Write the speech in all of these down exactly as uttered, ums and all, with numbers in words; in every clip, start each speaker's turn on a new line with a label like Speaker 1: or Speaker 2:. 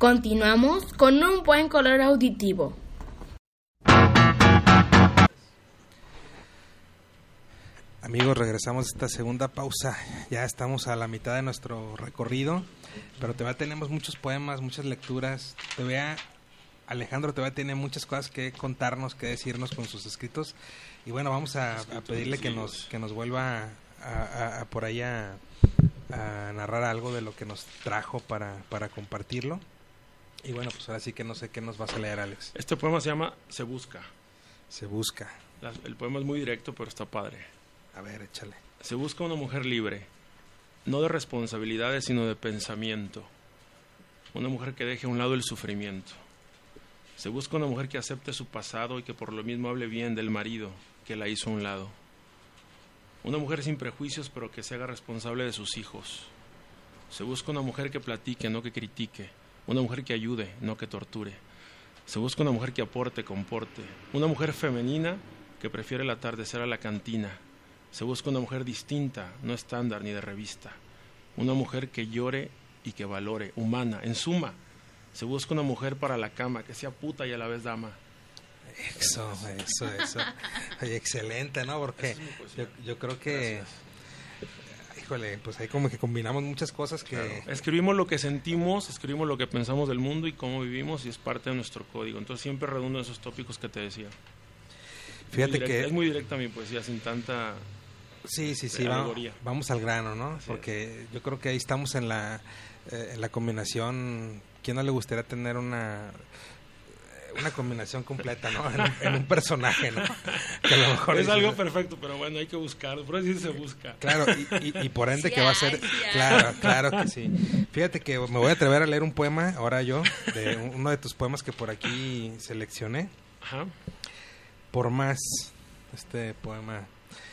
Speaker 1: Continuamos con un buen color auditivo.
Speaker 2: Amigos, regresamos a esta segunda pausa. Ya estamos a la mitad de nuestro recorrido, pero todavía tenemos muchos poemas, muchas lecturas. Todavía Alejandro todavía tiene muchas cosas que contarnos, que decirnos con sus escritos. Y bueno, vamos a, a pedirle que nos que nos vuelva a, a, a por ahí a, a narrar algo de lo que nos trajo para, para compartirlo. Y bueno, pues ahora sí que no sé qué nos vas a leer, Alex.
Speaker 3: Este poema se llama Se Busca.
Speaker 2: Se busca.
Speaker 3: La, el poema es muy directo, pero está padre.
Speaker 2: A ver, échale.
Speaker 3: Se busca una mujer libre, no de responsabilidades, sino de pensamiento. Una mujer que deje a un lado el sufrimiento. Se busca una mujer que acepte su pasado y que por lo mismo hable bien del marido que la hizo a un lado. Una mujer sin prejuicios, pero que se haga responsable de sus hijos. Se busca una mujer que platique, no que critique. Una mujer que ayude, no que torture. Se busca una mujer que aporte, comporte. Una mujer femenina que prefiere el atardecer a la cantina. Se busca una mujer distinta, no estándar ni de revista. Una mujer que llore y que valore, humana. En suma, se busca una mujer para la cama, que sea puta y a la vez dama.
Speaker 2: Eso, eso, eso. Oye, excelente, ¿no? Porque yo, yo creo que... Gracias. Híjole, pues ahí como que combinamos muchas cosas que...
Speaker 3: Claro. Escribimos lo que sentimos, escribimos lo que pensamos del mundo y cómo vivimos, y es parte de nuestro código. Entonces siempre redundo en esos tópicos que te decía.
Speaker 2: Fíjate
Speaker 3: es
Speaker 2: que...
Speaker 3: Es muy directa mi poesía, sin tanta...
Speaker 2: Sí, sí, sí, vamos, vamos al grano, ¿no? Así Porque es. Yo creo que ahí estamos en la, eh, en la combinación. ¿Quién no le gustaría tener una una combinación completa, ¿no? En, en un personaje, ¿no? Que a lo mejor
Speaker 3: es
Speaker 2: dice,
Speaker 3: algo perfecto, pero bueno, hay que buscar, por eso se busca.
Speaker 2: Claro, y, y, y por ende
Speaker 1: sí
Speaker 2: que va a
Speaker 1: hay,
Speaker 2: ser...
Speaker 1: Sí
Speaker 2: claro, claro que sí. Fíjate que me voy a atrever a leer un poema, ahora yo, de uno de tus poemas que por aquí seleccioné.
Speaker 3: Ajá.
Speaker 2: Por más, este poema...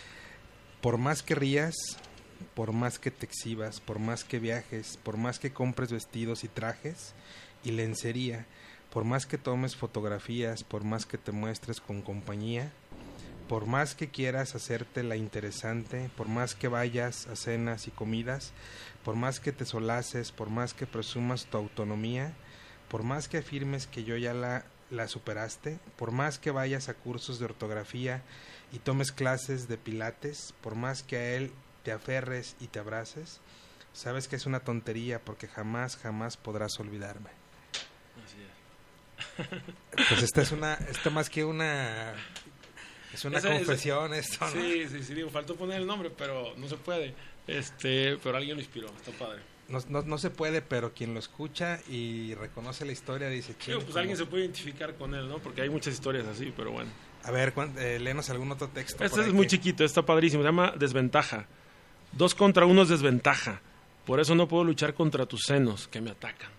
Speaker 2: Por más que rías, por más que te exhibas, por más que viajes, por más que compres vestidos y trajes y lencería, por más que tomes fotografías, por más que te muestres con compañía, por más que quieras hacerte la interesante, por más que vayas a cenas y comidas, por más que te solaces, por más que presumas tu autonomía, por más que afirmes que yo ya la, la superaste, por más que vayas a cursos de ortografía y tomes clases de pilates, por más que a él te aferres y te abraces, sabes que es una tontería porque jamás, jamás podrás olvidarme.
Speaker 3: Así
Speaker 2: es. Pues esta es una, esto más que una, es una esa, confesión esa, esto, ¿no?
Speaker 3: Sí, sí, sí, digo, faltó poner el nombre, pero no se puede, este, pero alguien lo inspiró, está padre.
Speaker 2: No, no, no se puede, pero quien lo escucha y reconoce la historia dice...
Speaker 3: Sí, pues como... alguien se puede identificar con él, ¿no? Porque hay muchas historias así, pero bueno.
Speaker 2: A ver, eh, léenos algún otro texto.
Speaker 3: Este es muy que... chiquito, está padrísimo, se llama Desventaja. Dos contra uno es desventaja. Por eso no puedo luchar contra tus senos que me atacan.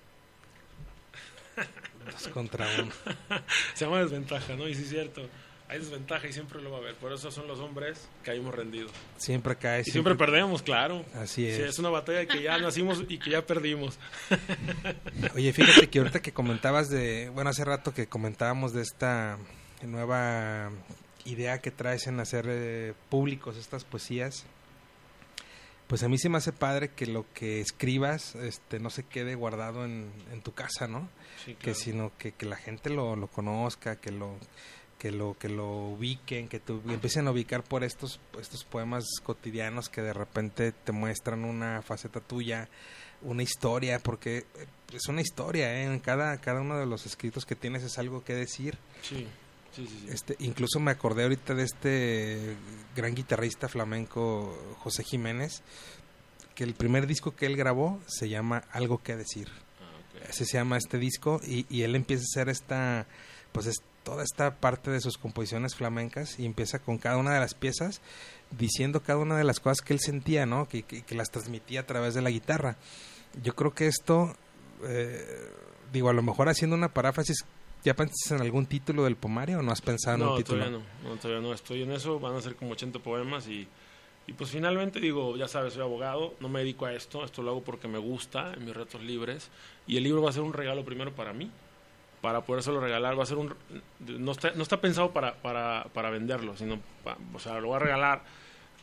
Speaker 2: Dos contra uno.
Speaker 3: Se llama Desventaja, ¿no? Y sí es cierto, hay desventaja y siempre lo va a haber. Por eso son los hombres caímos rendidos.
Speaker 2: Siempre cae.
Speaker 3: Y siempre, siempre perdemos, claro.
Speaker 2: Así es.
Speaker 3: Sí, es una batalla que ya nacimos y que ya perdimos.
Speaker 2: Oye, fíjate que ahorita que comentabas de... Bueno, hace rato que comentábamos de esta nueva idea que traes en hacer eh, públicos estas poesías. Pues a mí se me hace padre que lo que escribas este no se quede guardado en, en tu casa, ¿no?
Speaker 3: Sí, claro.
Speaker 2: Que sino que, que la gente lo, lo conozca, que lo que lo que lo ubiquen, que te empiecen a ubicar por estos estos poemas cotidianos que de repente te muestran una faceta tuya, una historia, porque es una historia, ¿eh? En cada cada uno de los escritos que tienes es algo que decir.
Speaker 3: Sí. Sí, sí, sí.
Speaker 2: Este, incluso me acordé ahorita de este gran guitarrista flamenco José Jiménez, que el primer disco que él grabó se llama Algo que decir. Ah, okay. Ese se llama este disco y, y él empieza a hacer esta, pues es toda esta parte de sus composiciones flamencas y empieza con cada una de las piezas diciendo cada una de las cosas que él sentía, ¿no? Que, que, que las transmitía a través de la guitarra. Yo creo que esto, eh, digo, a lo mejor haciendo una paráfrasis, ¿ya piensas en algún título del poemario o no has pensado en
Speaker 3: no,
Speaker 2: un título?
Speaker 3: Todavía no, no, todavía no estoy en eso, van a ser como ochenta poemas y, y pues finalmente digo, ya sabes, soy abogado, no me dedico a esto, esto lo hago porque me gusta, en mis ratos libres, y el libro va a ser un regalo primero para mí, para podérselo regalar, va a ser un, no está, no está pensado para, para, para venderlo, sino, pa, o sea, lo voy a regalar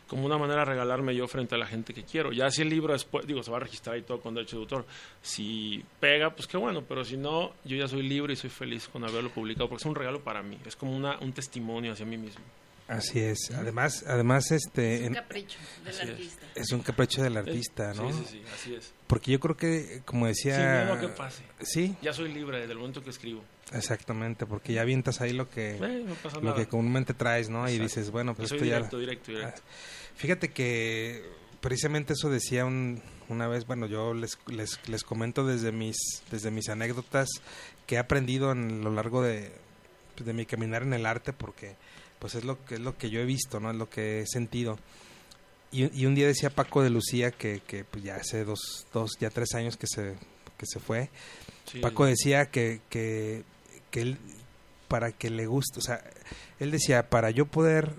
Speaker 3: como una manera de regalarme yo frente a la gente que quiero. Ya si el libro después, digo, se va a registrar y todo con derecho de autor. Si pega, pues qué bueno, pero si no, yo ya soy libre y soy feliz con haberlo publicado, porque es un regalo para mí, es como una, un testimonio hacia mí mismo.
Speaker 2: Así es. Además, además este...
Speaker 1: Es un capricho del
Speaker 3: Así
Speaker 1: artista.
Speaker 2: Es. es un capricho del artista, ¿no?
Speaker 3: Sí, sí, sí, así es.
Speaker 2: Porque yo creo que, como decía...
Speaker 3: Sin miedo a que pase.
Speaker 2: Sí.
Speaker 3: Ya soy libre desde el momento que escribo.
Speaker 2: Exactamente, porque ya avientas ahí lo que,
Speaker 3: eh, no pasa
Speaker 2: lo
Speaker 3: nada.
Speaker 2: que comúnmente traes, ¿no?
Speaker 3: Exacto.
Speaker 2: Y dices, bueno, pues
Speaker 3: soy
Speaker 2: esto
Speaker 3: directo,
Speaker 2: ya...
Speaker 3: directo, directo.
Speaker 2: Fíjate que precisamente eso decía un, una vez, bueno, yo les, les, les comento desde mis, desde mis anécdotas que he aprendido a lo largo de, de mi caminar en el arte, porque pues es lo que es lo que yo he visto, ¿no? Es lo que he sentido. Y, y un día decía Paco de Lucía que, que pues ya hace dos, dos, ya tres años que se, que se fue. Sí. Paco decía que, que, que él, para que le guste, o sea, él decía, para yo poder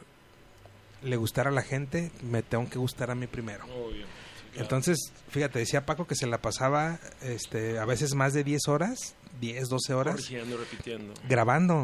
Speaker 2: le gustar a la gente, me tengo que gustar a mí primero.
Speaker 3: Obvio. Sí, claro.
Speaker 2: Entonces, fíjate, decía Paco que se la pasaba este, a veces más de diez horas, diez, doce horas,
Speaker 3: corrigiendo, repitiendo,
Speaker 2: grabando.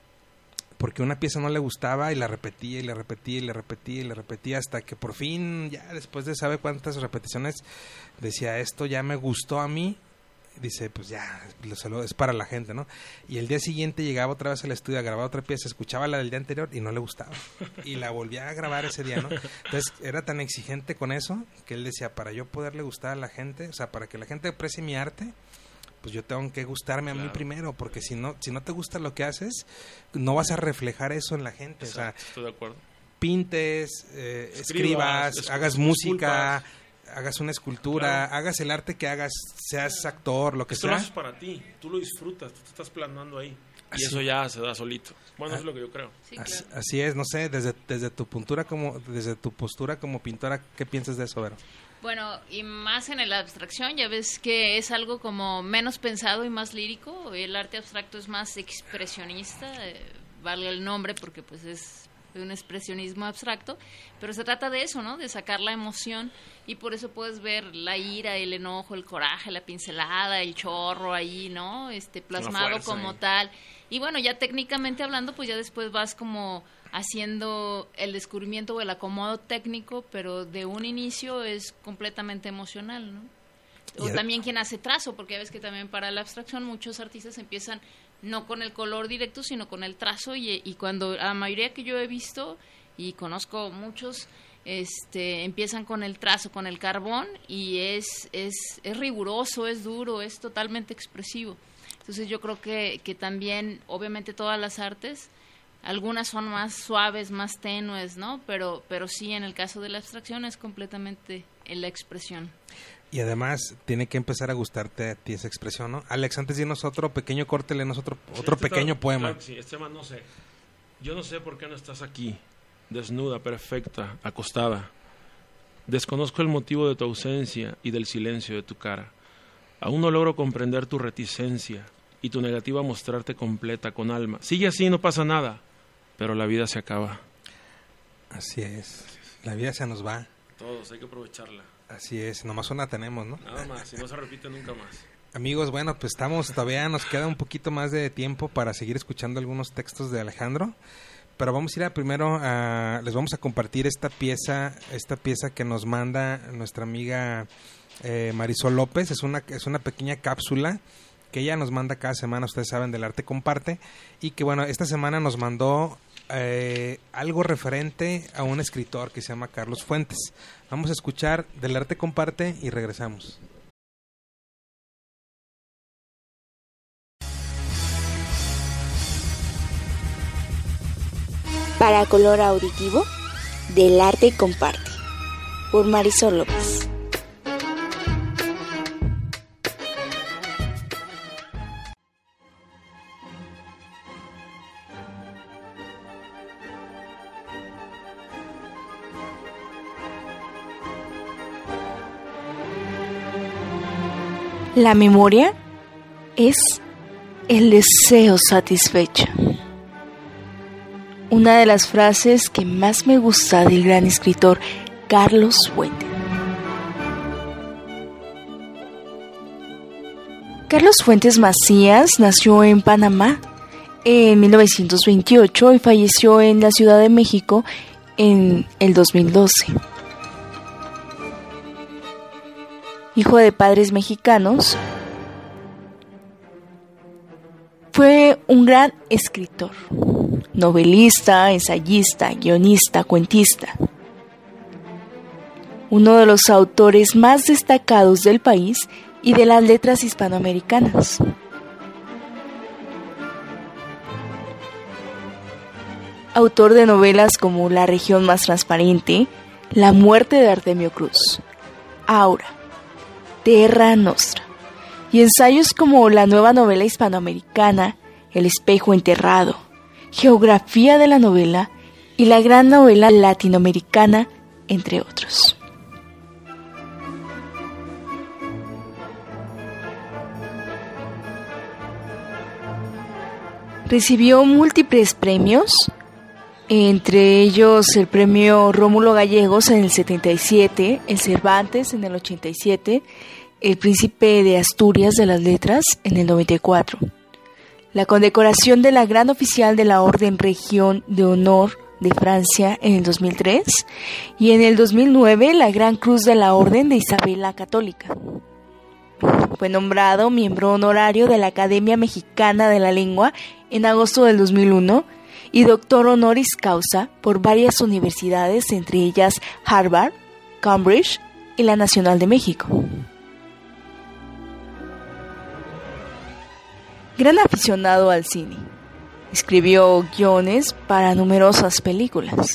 Speaker 2: Porque una pieza no le gustaba y la repetía y la repetía y la repetía y la repetía hasta que por fin, ya después de sabe cuántas repeticiones, decía, esto ya me gustó a mí. Dice, pues ya, es para la gente, ¿no? Y el día siguiente llegaba otra vez al estudio a grabar otra pieza, escuchaba la del día anterior y no le gustaba. Y la volvía a grabar ese día, ¿no? Entonces, era tan exigente con eso que él decía, para yo poderle gustar a la gente, o sea, para que la gente aprecie mi arte, pues yo tengo que gustarme a claro. mí primero, porque si no si no te gusta lo que haces, no vas a reflejar eso en la gente.
Speaker 3: Exacto,
Speaker 2: o sea,
Speaker 3: estoy de acuerdo.
Speaker 2: Pintes, eh, escribas, escribas hagas música... Disculpas. Hagas una escultura, claro. hagas el arte que hagas, seas actor, lo que
Speaker 3: Esto
Speaker 2: sea.
Speaker 3: Esto lo haces para ti, tú lo disfrutas, tú te estás plasmando ahí. Así. Y eso ya se da solito. Bueno, ah, eso es lo que yo creo.
Speaker 1: Sí, claro.
Speaker 2: así, así es, no sé, desde desde tu postura como desde tu postura como pintora, ¿qué piensas de eso, Vero?
Speaker 4: Bueno, y más en la abstracción, ya ves que es algo como menos pensado y más lírico. El arte abstracto es más expresionista, eh, valga el nombre porque pues es de un expresionismo abstracto, pero se trata de eso, ¿no? De sacar la emoción, y por eso puedes ver la ira, el enojo, el coraje, la pincelada, el chorro ahí, ¿no? Este plasmado fuerza, como eh. tal. Y bueno, ya técnicamente hablando, pues ya después vas como haciendo el descubrimiento o el acomodo técnico, pero de un inicio es completamente emocional, ¿no? O yeah. también quien hace trazo, porque ya ves que también para la abstracción muchos artistas empiezan no con el color directo, sino con el trazo, y, y cuando la mayoría que yo he visto, y conozco muchos, este empiezan con el trazo, con el carbón, y es, es, es riguroso, es duro, es totalmente expresivo. Entonces yo creo que, que también, obviamente todas las artes, algunas son más suaves, más tenues, ¿no? Pero, pero sí, en el caso de la abstracción es completamente en la expresión.
Speaker 2: Y además tiene que empezar a gustarte a ti esa expresión, ¿no? Alex, antes de irnos otro pequeño corte, léenos otro, otro este pequeño está, poema.
Speaker 3: Claro, sí, este tema no sé. Yo no sé por qué no estás aquí, desnuda, perfecta, acostada. Desconozco el motivo de tu ausencia y del silencio de tu cara. Aún no logro comprender tu reticencia y tu negativa a mostrarte completa, con alma. Sigue así, no pasa nada, pero la vida se acaba.
Speaker 2: Así es, la vida se nos va.
Speaker 3: Todos, hay que aprovecharla.
Speaker 2: Así es, nomás una tenemos, ¿no?
Speaker 3: Nada más, si no se repite nunca más.
Speaker 2: Amigos, bueno, pues estamos, todavía nos queda un poquito más de tiempo para seguir escuchando algunos textos de Alejandro, pero vamos a ir a primero a, les vamos a compartir esta pieza, esta pieza que nos manda nuestra amiga eh, Marisol López. Es una, es una pequeña cápsula que ella nos manda cada semana, ustedes saben, del Arte Comparte, y que bueno, esta semana nos mandó eh, algo referente a un escritor que se llama Carlos Fuentes. Vamos a escuchar del Arte Comparte y regresamos.
Speaker 5: Para color auditivo, del Arte Comparte, por Marisol López. La memoria es el deseo satisfecho. Una de las frases que más me gusta del gran escritor Carlos Fuentes. Carlos Fuentes Macías nació en Panamá en mil novecientos veintiocho y falleció en la Ciudad de México en el dos mil doce. Hijo de padres mexicanos, fue un gran escritor, novelista, ensayista, guionista, cuentista. Uno de los autores más destacados del país y de las letras hispanoamericanas. Autor de novelas como La región más transparente, La muerte de Artemio Cruz, Aura, Terra Nostra, y ensayos como la nueva novela hispanoamericana, El espejo enterrado, Geografía de la novela y la gran novela latinoamericana, entre otros. Recibió múltiples premios, entre ellos el premio Rómulo Gallegos en el setenta y siete, el Cervantes en el ochenta y siete, el Príncipe de Asturias de las Letras en el noventa y cuatro, la condecoración de la Gran Oficial de la Orden Región de Honor de Francia en el dos mil tres y en el dos mil nueve la Gran Cruz de la Orden de Isabel la Católica. Fue nombrado miembro honorario de la Academia Mexicana de la Lengua en agosto del dos mil uno y doctor honoris causa por varias universidades, entre ellas Harvard, Cambridge y la Nacional de México. Gran aficionado al cine, escribió guiones para numerosas películas.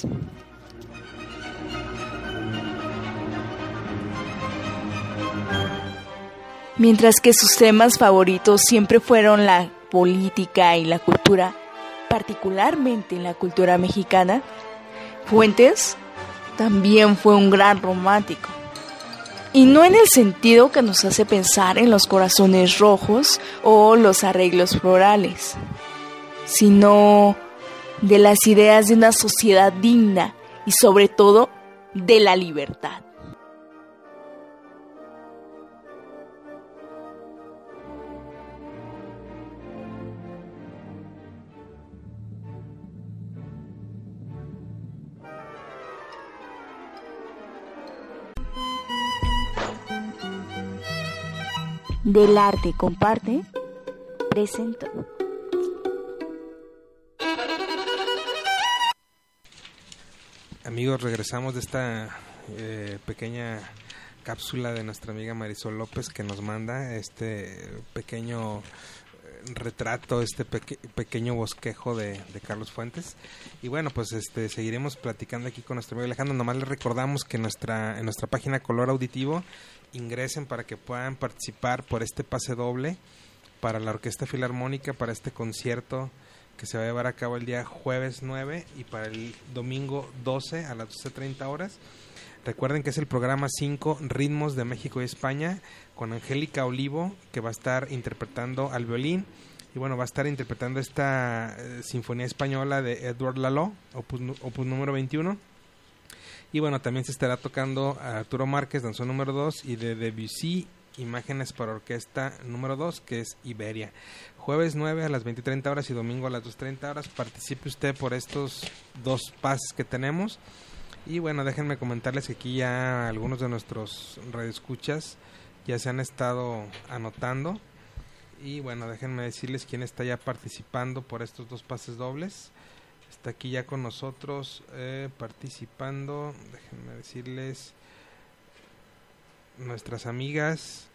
Speaker 5: Mientras que sus temas favoritos siempre fueron la política y la cultura, particularmente la cultura mexicana, Fuentes también fue un gran romántico. Y no en el sentido que nos hace pensar en los corazones rojos o los arreglos florales, sino de las ideas de una sociedad digna y sobre todo de la libertad. Del Arte Comparte presentó.
Speaker 2: Amigos, regresamos de esta eh, pequeña cápsula de nuestra amiga Marisol López, que nos manda este pequeño retrato, este peque- pequeño bosquejo de, de Carlos Fuentes. Y bueno, pues este seguiremos platicando aquí con nuestro amigo Alejandro. Nomás les recordamos que nuestra en nuestra página Color Auditivo ingresen para que puedan participar por este pase doble para la Orquesta Filarmónica, para este concierto que se va a llevar a cabo el día jueves nueve y para el domingo doce a las doce treinta horas. Recuerden que es el programa cinco Ritmos de México y España con Angélica Olivo, que va a estar interpretando al violín y bueno, va a estar interpretando esta eh, Sinfonía Española de Edward Laloux, opus, opus número veintiuno. Y bueno, también se estará tocando a Arturo Márquez, danzón número dos, y de Debussy, Imágenes para Orquesta número dos, que es Iberia. Jueves nueve a las veinte treinta horas y domingo a las dos treinta horas. Participe usted por estos dos pases que tenemos. Y bueno, déjenme comentarles que aquí ya algunos de nuestros radioescuchas ya se han estado anotando. Y bueno, déjenme decirles quién está ya participando por estos dos pases dobles. Está aquí ya con nosotros eh, participando, déjenme decirles, nuestras amigas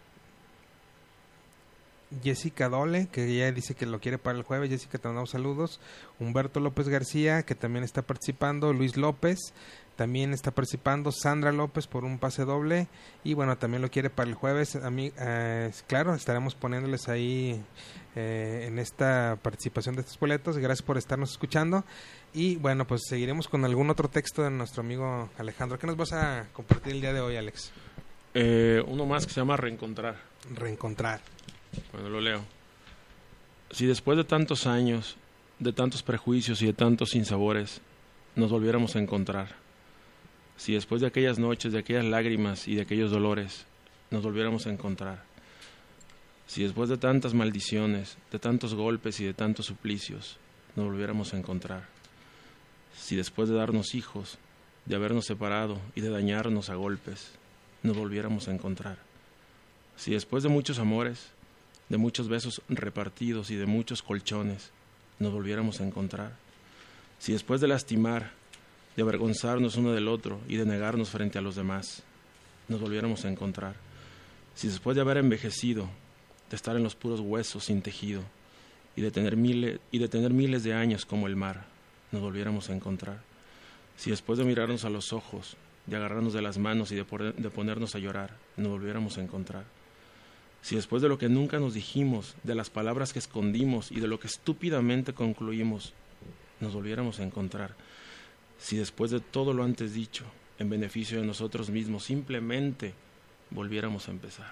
Speaker 2: Jessica Dole, que ya dice que lo quiere para el jueves. Jessica, te mandamos saludos. Humberto López García, que también está participando. Luis López también está participando. Sandra López por un pase doble. Y bueno, también lo quiere para el jueves. A mí, eh, claro, estaremos poniéndoles ahí eh, en esta participación de estos boletos. Gracias por estarnos escuchando. Y bueno, pues seguiremos con algún otro texto de nuestro amigo Alejandro. ¿Qué nos vas a compartir el día de hoy, Alex?
Speaker 3: Eh, uno más que se llama Reencontrar.
Speaker 2: Reencontrar.
Speaker 3: Bueno, lo leo. Si después de tantos años, de tantos prejuicios y de tantos sinsabores, nos volviéramos a encontrar, si después de aquellas noches, de aquellas lágrimas y de aquellos dolores, nos volviéramos a encontrar, si después de tantas maldiciones, de tantos golpes y de tantos suplicios, nos volviéramos a encontrar, Si después de darnos hijos, de habernos separado y de dañarnos a golpes, nos volviéramos a encontrar. Si después de muchos amores, de muchos besos repartidos y de muchos colchones, nos volviéramos a encontrar. Si después de lastimar, de avergonzarnos uno del otro y de negarnos frente a los demás, nos volviéramos a encontrar. Si después de haber envejecido, de estar en los puros huesos sin tejido y de tener miles, y de tener miles de años como el mar, nos volviéramos a encontrar. Si después de mirarnos a los ojos, de agarrarnos de las manos y de, por, de ponernos a llorar, nos volviéramos a encontrar. Si después de lo que nunca nos dijimos, de las palabras que escondimos y de lo que estúpidamente concluimos, nos volviéramos a encontrar. Si después de todo lo antes dicho, en beneficio de nosotros mismos, simplemente volviéramos a empezar.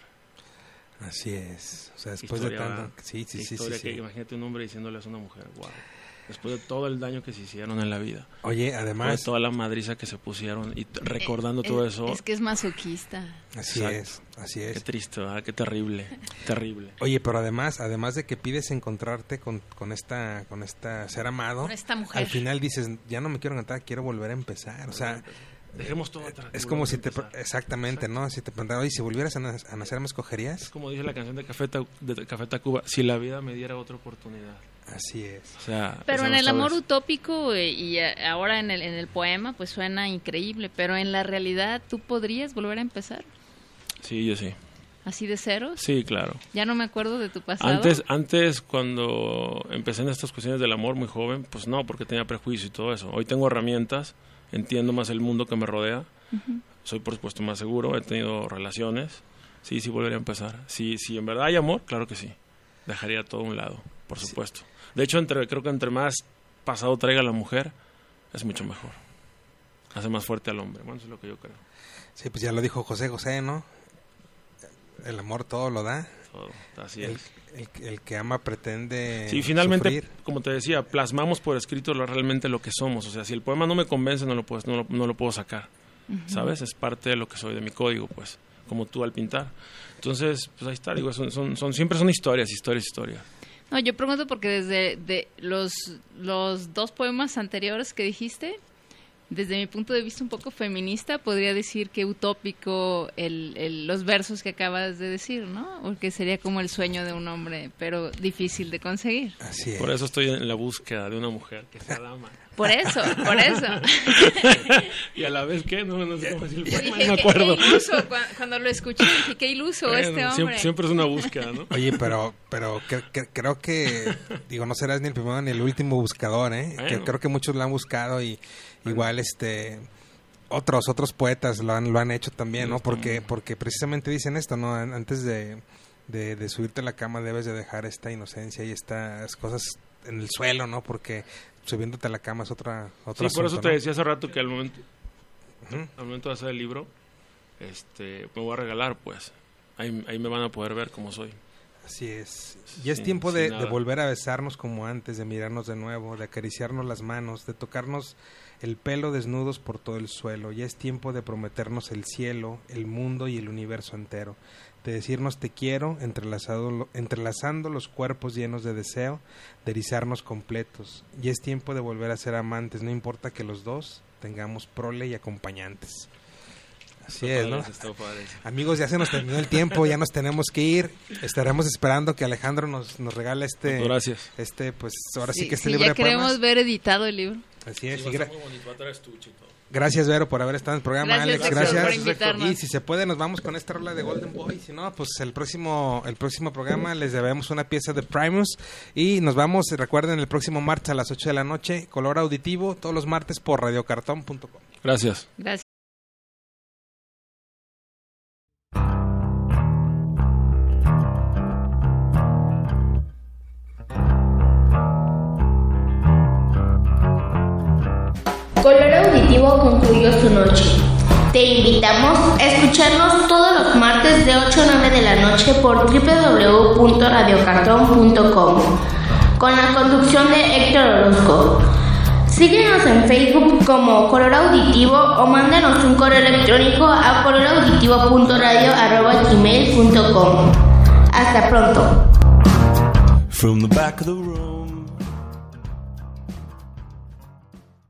Speaker 2: Así es. O sea, después
Speaker 3: Historia,
Speaker 2: de tanto... Sí, sí, sí,
Speaker 3: historia
Speaker 2: sí,
Speaker 3: que,
Speaker 2: sí.
Speaker 3: Imagínate un hombre diciéndole a una mujer, wow. Después de todo el daño que se hicieron en la vida.
Speaker 2: Oye,
Speaker 3: Después
Speaker 2: además...
Speaker 3: de toda la madriza que se pusieron y t- recordando
Speaker 4: Eh,
Speaker 3: todo
Speaker 4: eh,
Speaker 3: eso.
Speaker 4: Es que es masoquista.
Speaker 2: Así
Speaker 3: Exacto.
Speaker 2: es, así
Speaker 3: Qué
Speaker 2: es.
Speaker 3: triste, ¿verdad? Qué terrible, terrible.
Speaker 2: Oye, pero además, además de que pides encontrarte con, con esta, con esta ser amado,
Speaker 4: Con esta mujer.
Speaker 2: al final dices, ya no me quiero encontrar, quiero volver a empezar. O sea,
Speaker 3: Dejemos todo atrás.
Speaker 2: es
Speaker 3: y
Speaker 2: como
Speaker 3: volvamos
Speaker 2: si
Speaker 3: a
Speaker 2: te,
Speaker 3: empezar.
Speaker 2: exactamente, ¿no? Si te preguntara, oye, si volvieras a, nac- a nacer, ¿me escogerías?
Speaker 3: Es como dice la canción de Café, Ta- de Café Tacuba, si la vida me diera otra oportunidad.
Speaker 2: Así es.
Speaker 3: O sea,
Speaker 4: Pero
Speaker 3: esa
Speaker 4: en
Speaker 3: no
Speaker 4: el amor
Speaker 3: sabes.
Speaker 4: utópico eh, y a- ahora en el, en el poema, pues suena increíble. Pero en la realidad, ¿tú podrías volver a empezar?
Speaker 3: Sí, yo sí.
Speaker 4: ¿Así de ceros?
Speaker 3: Sí, claro.
Speaker 4: Ya no me acuerdo de tu pasado.
Speaker 3: Antes, antes cuando empecé en estas cuestiones del amor muy joven, pues no, porque tenía prejuicio y todo eso. Hoy tengo herramientas, entiendo más el mundo que me rodea.
Speaker 4: Ujú.
Speaker 3: Soy, por supuesto, más seguro, he tenido relaciones. Sí, sí, volvería a empezar. Si, si en verdad hay amor, claro que sí. Dejaría todo a un lado, por supuesto. De hecho, entre, creo que entre más pasado traiga la mujer, es mucho mejor. Hace más fuerte al hombre. Bueno, eso es lo que yo creo.
Speaker 2: Sí, pues ya lo dijo José José, ¿no? El amor todo lo da.
Speaker 3: Todo, así
Speaker 2: El,
Speaker 3: es.
Speaker 2: el- el que ama pretende
Speaker 3: Sí, finalmente,
Speaker 2: sufrir.
Speaker 3: como te decía, plasmamos por escrito lo, realmente lo que somos. O sea, si el poema no me convence, no lo puedo, no lo, no lo puedo sacar. ¿Sabes? Es parte de lo que soy, de mi código, pues. Como tú al pintar. Entonces, pues ahí está. Digo, son, son, son, siempre son historias, historias, historias.
Speaker 4: No, yo pregunto porque desde de los, los dos poemas anteriores que dijiste, desde mi punto de vista un poco feminista, podría decir que utópico el, el, los versos que acabas de decir, ¿no? Porque sería como el sueño de un hombre, pero difícil de conseguir.
Speaker 2: Así es.
Speaker 3: Por eso estoy en la búsqueda de una mujer que sea dama.
Speaker 4: Por eso, por eso.
Speaker 3: Y a la vez, ¿qué? No, no sé cómo decir el
Speaker 4: Yo
Speaker 3: poema,
Speaker 4: dije,
Speaker 3: no me
Speaker 4: qué,
Speaker 3: acuerdo.
Speaker 4: qué iluso, cuando, cuando lo escuché, dije, qué iluso
Speaker 3: Bueno,
Speaker 4: este hombre.
Speaker 3: siempre, siempre es una búsqueda, ¿no?
Speaker 2: Oye, pero pero cre- cre- creo que, digo, no serás ni el primero ni el último buscador, ¿eh?
Speaker 3: Bueno.
Speaker 2: Que, creo que muchos lo han buscado y igual, este... Otros, otros poetas lo han, lo han hecho también, ¿no? Porque, porque precisamente dicen esto, ¿no? An- Antes de, de, de subirte a la cama debes de dejar esta inocencia y estas cosas en el suelo, ¿no? Porque subiéndote a la cama es otra, otro
Speaker 3: Sí, por eso
Speaker 2: asunto,
Speaker 3: te
Speaker 2: ¿no?
Speaker 3: decía hace rato que al momento,
Speaker 2: Ujú.
Speaker 3: al momento de hacer el libro, este, me voy a regalar, pues. Ahí, ahí me van a poder ver como soy.
Speaker 2: Así es. Y es
Speaker 3: Sin-
Speaker 2: tiempo
Speaker 3: sin
Speaker 2: de,
Speaker 3: nada.
Speaker 2: de volver a besarnos como antes, de mirarnos de nuevo, de acariciarnos las manos, de tocarnos el pelo desnudos por todo el suelo. Ya es tiempo de prometernos el cielo, el mundo y el universo entero. De decirnos te quiero, entrelazado, entrelazando los cuerpos llenos de deseo, de erizarnos completos. Y es tiempo de volver a ser amantes, no importa que los dos tengamos prole y acompañantes. Así es, ¿no?
Speaker 3: Está padre eso.
Speaker 2: Amigos, ya se nos terminó el tiempo, ya nos tenemos que ir. Estaremos esperando que Alejandro nos, nos regale este,
Speaker 3: Gracias.
Speaker 2: este, pues ahora sí,
Speaker 4: Sí,
Speaker 2: que este
Speaker 4: sí,
Speaker 2: libro
Speaker 4: ya
Speaker 2: de poemas.
Speaker 4: queremos ver editado el libro.
Speaker 2: Así es.
Speaker 3: Sí,
Speaker 2: y
Speaker 3: va a
Speaker 2: gra-
Speaker 3: estar muy bonito, va a traer estuche y todo.
Speaker 2: gracias, Vero, por haber estado en el programa.
Speaker 4: Gracias,
Speaker 2: Alex,
Speaker 4: Héctor,
Speaker 2: gracias.
Speaker 4: por invitarnos.
Speaker 2: Y si se puede, nos vamos con esta rola de Golden Boy. Si no, pues el próximo, el próximo programa les debemos una pieza de Primus. Y nos vamos, recuerden, el próximo martes a las ocho de la noche, Color Auditivo, todos los martes por radiocartón punto com.
Speaker 3: Gracias.
Speaker 4: Gracias.
Speaker 1: Color Auditivo concluyó su noche. Te invitamos a escucharnos todos los martes de ocho a nueve de la noche por doble u doble u doble u punto radiocartón punto com con la conducción de Héctor Orozco. Síguenos en Facebook como Color Auditivo o mándanos un correo electrónico a colorauditivo punto radio arroba gmail punto com. Hasta pronto.
Speaker 6: From the back of the room